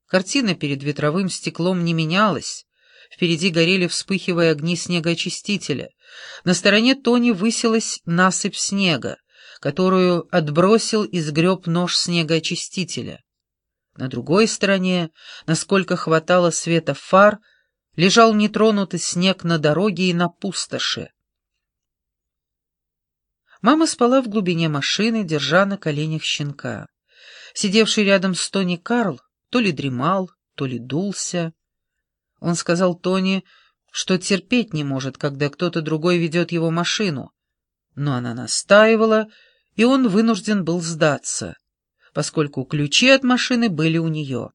Картина перед ветровым стеклом не менялась. Впереди горели, вспыхивая, огни снегоочистителя. На стороне Тони высилась насыпь снега, которую отбросил и сгреб нож снегоочистителя. На другой стороне, насколько хватало света фар, лежал нетронутый снег на дороге и на пустоши. Мама спала в глубине машины, держа на коленях щенка. Сидевший рядом с Тони Карл то ли дремал, то ли дулся. Он сказал Тони, что терпеть не может, когда кто-то другой ведет его машину, но она настаивала, и он вынужден был сдаться, поскольку ключи от машины были у нее.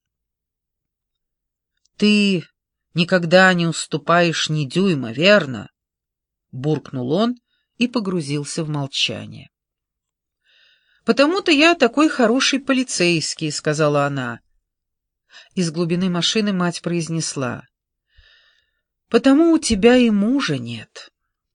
«Ты никогда не уступаешь ни дюйма, верно?» — буркнул он и погрузился в молчание. «Потому-то я такой хороший полицейский», — сказала она. Из глубины машины мать произнесла: «Потому у тебя и мужа нет».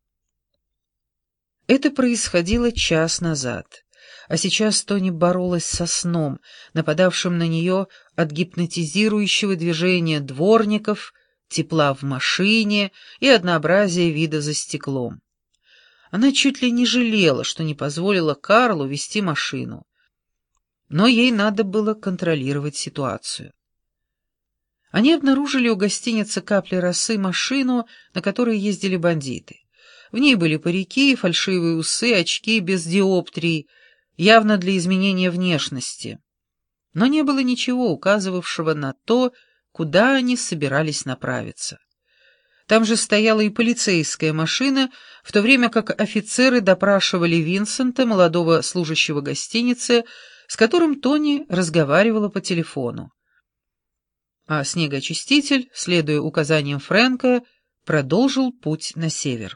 Это происходило час назад, а сейчас Тони боролась со сном, нападавшим на нее от гипнотизирующего движения дворников, тепла в машине и однообразия вида за стеклом. Она чуть ли не жалела, что не позволила Карлу вести машину, но ей надо было контролировать ситуацию. Они обнаружили у гостиницы «Капли росы» машину, на которой ездили бандиты. В ней были парики, фальшивые усы, очки без диоптрий, явно для изменения внешности. Но не было ничего, указывавшего на то, куда они собирались направиться. Там же стояла и полицейская машина, в то время как офицеры допрашивали Винсента, молодого служащего гостиницы, с которым Тони разговаривала по телефону. А снегоочиститель, следуя указаниям Фрэнка, продолжил путь на север.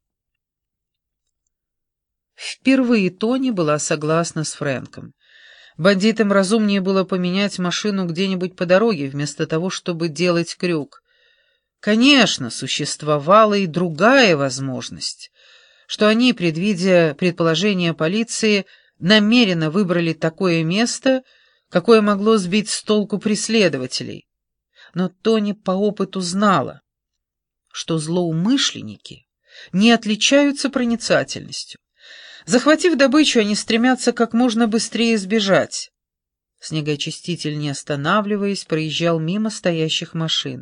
Впервые Тони была согласна с Фрэнком. Бандитам разумнее было поменять машину где-нибудь по дороге, вместо того, чтобы делать крюк. Конечно, существовала и другая возможность, что они, предвидя предположение полиции, намеренно выбрали такое место, какое могло сбить с толку преследователей. Но Тони по опыту знала, что злоумышленники не отличаются проницательностью. Захватив добычу, они стремятся как можно быстрее сбежать. Снегоочиститель, не останавливаясь, проезжал мимо стоящих машин.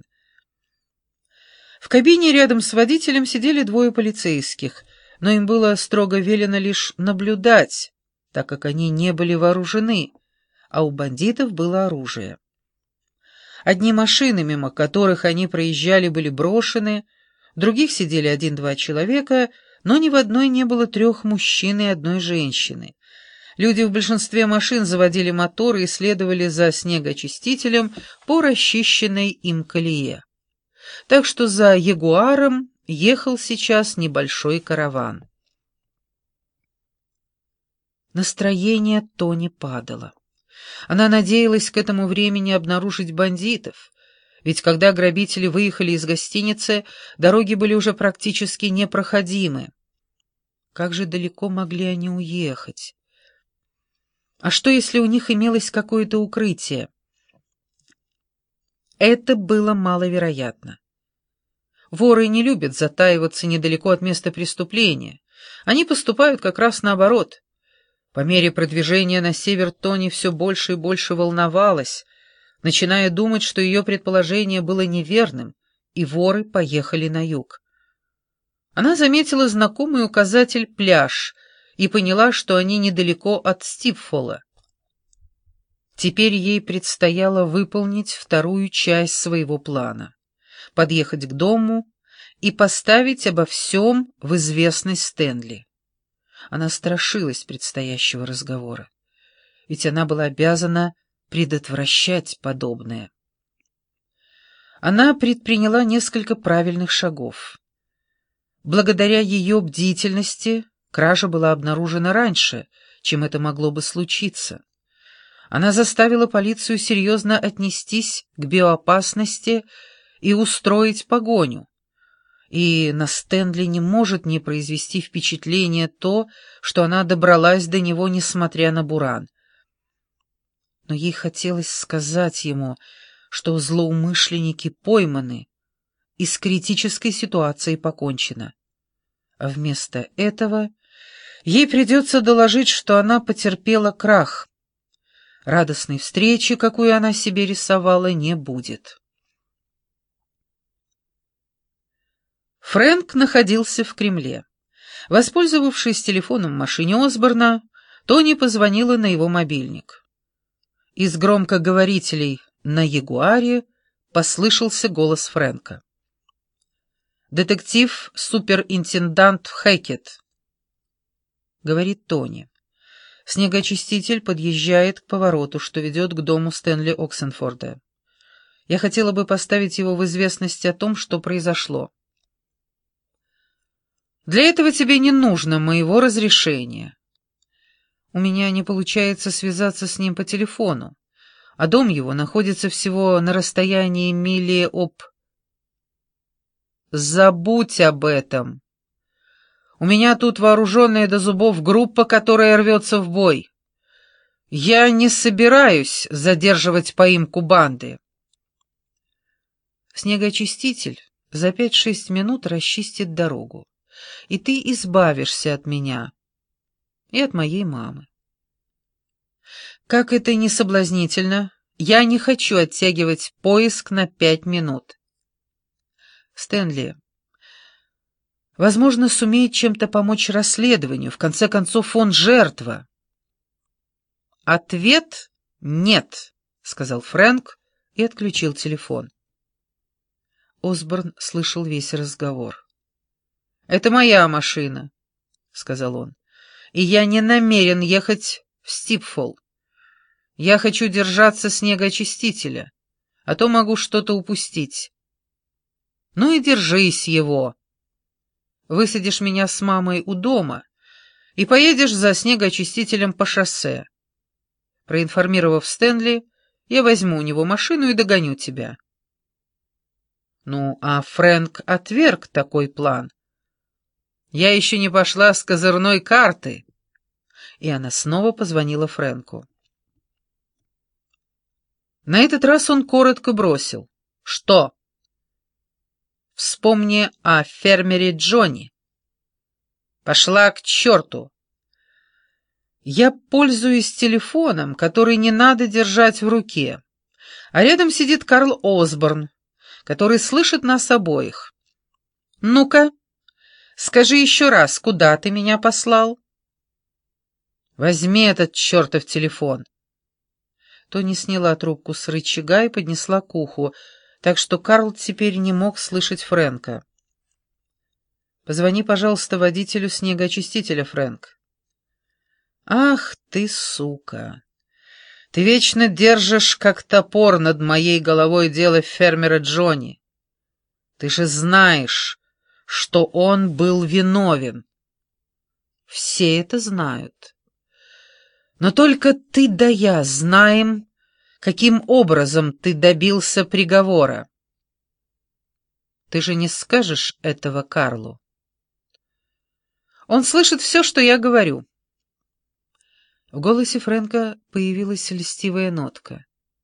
В кабине рядом с водителем сидели двое полицейских, но им было строго велено лишь наблюдать, так как они не были вооружены, а у бандитов было оружие. Одни машины, мимо которых они проезжали, были брошены, в других сидели 1-2 человека, но ни в одной не было 3 мужчин и 1 женщины. Люди в большинстве машин заводили моторы и следовали за снегоочистителем по расчищенной им колее. Так что за Ягуаром ехал сейчас небольшой караван. Настроение Тони падало. Она надеялась к этому времени обнаружить бандитов, ведь когда грабители выехали из гостиницы, дороги были уже практически непроходимы. Как же далеко могли они уехать? А что, если у них имелось какое-то укрытие? Это было маловероятно. Воры не любят затаиваться недалеко от места преступления. Они поступают как раз наоборот. По мере продвижения на север Тони все больше и больше волновалась, начиная думать, что ее предположение было неверным, и воры поехали на юг. Она заметила знакомый указатель «Пляж» и поняла, что они недалеко от Стипфола. Теперь ей предстояло выполнить вторую часть своего плана — подъехать к дому и поставить обо всем в известность Стэнли. Она страшилась предстоящего разговора, ведь она была обязана предотвращать подобное. Она предприняла несколько правильных шагов. Благодаря ее бдительности кража была обнаружена раньше, чем это могло бы случиться. Она заставила полицию серьезно отнестись к биоопасности и устроить погоню. И на Стэнли не может не произвести впечатление то, что она добралась до него, несмотря на буран. но ей хотелось сказать ему, что злоумышленники пойманы и с критической ситуацией покончено. А вместо этого ей придется доложить, что она потерпела крах. Радостной встречи, какую она себе рисовала, не будет. Фрэнк находился в Кремле. Воспользовавшись телефоном в машине Осборна, Тони позвонила на его мобильник. Из громкоговорителей на Ягуаре послышался голос Фрэнка. «Детектив суперинтендант Хэкет», — говорит Тони. «Снегоочиститель подъезжает к повороту, что ведет к дому Стэнли Оксенфорда. Я хотела бы поставить его в известность о том, что произошло. Для этого тебе не нужно моего разрешения. У меня не получается связаться с ним по телефону, а дом его находится всего на расстоянии мили об... Забудь об этом. У меня тут вооруженная до зубов группа, которая рвется в бой. Я не собираюсь задерживать поимку банды». Снегоочиститель за 5-6 минут расчистит дорогу, и ты избавишься от меня и от моей мамы. Как это ни соблазнительно, я не хочу оттягивать поиск на 5 минут. Стэнли, возможно, сумеет чем-то помочь расследованию. В конце концов, он жертва. Ответ — нет, — сказал Фрэнк и отключил телефон. Осборн слышал весь разговор. «Это моя машина», — сказал он, — «и я не намерен ехать в Стипфолл. Я хочу держаться снегоочистителя, а то могу что-то упустить. Ну и держись его. Высадишь меня с мамой у дома и поедешь за снегоочистителем по шоссе. Проинформировав Стэнли, я возьму у него машину и догоню тебя». Ну, а Фрэнк отверг такой план. «Я еще не пошла с козырной карты». И она снова позвонила Фрэнку. На этот раз он коротко бросил. «Что?» «Вспомни о фермере Джонни». «Пошла к черту!» «Я пользуюсь телефоном, который не надо держать в руке, а рядом сидит Карл Осборн, который слышит нас обоих. Ну-ка, скажи еще раз, куда ты меня послал?» «Возьми этот чертов телефон». Тони сняла трубку с рычага и поднесла к уху, так что Карл теперь не мог слышать Фрэнка. «Позвони, пожалуйста, водителю снегоочистителя, Фрэнк». «Ах ты, сука! Ты вечно держишь, как топор, над моей головой дело фермера Джонни. Ты же знаешь, что он был виновен». «Все это знают. Но только ты да я знаем, каким образом ты добился приговора. Ты же не скажешь этого Карлу?» «Он слышит все, что я говорю». В голосе Фрэнка появилась льстивая нотка.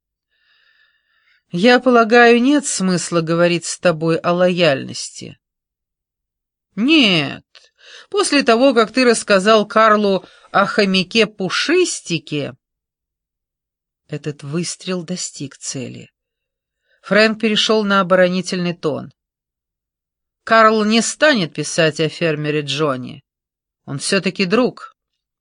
«Я полагаю, нет смысла говорить с тобой о лояльности». «Нет. После того, как ты рассказал Карлу о хомяке Пушистике...» Этот выстрел достиг цели. Фрэнк перешел на оборонительный тон. «Карл не станет писать о фермере Джонни. Он все-таки друг».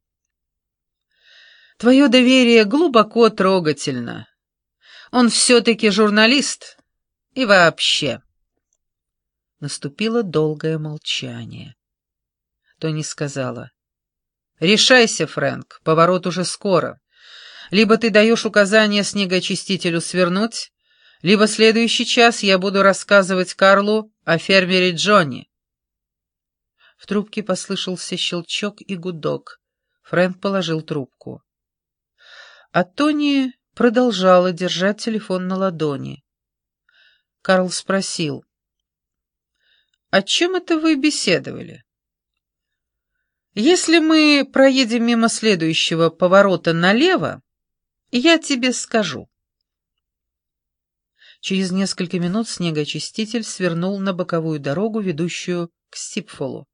«Твое доверие глубоко трогательно. Он все-таки журналист. И вообще...» Наступило долгое молчание. Тони сказала: «Решайся, Фрэнк, поворот уже скоро. Либо ты даешь указание снегоочистителю свернуть, либо следующий час я буду рассказывать Карлу о фермере Джонни». В трубке послышался щелчок и гудок. Фрэнк положил трубку. А Тони продолжала держать телефон на ладони. Карл спросил: «О чем это вы беседовали?» «Если мы проедем мимо следующего поворота налево, Я тебе скажу. Через несколько минут снегоочиститель свернул на боковую дорогу, ведущую к Стипфолу.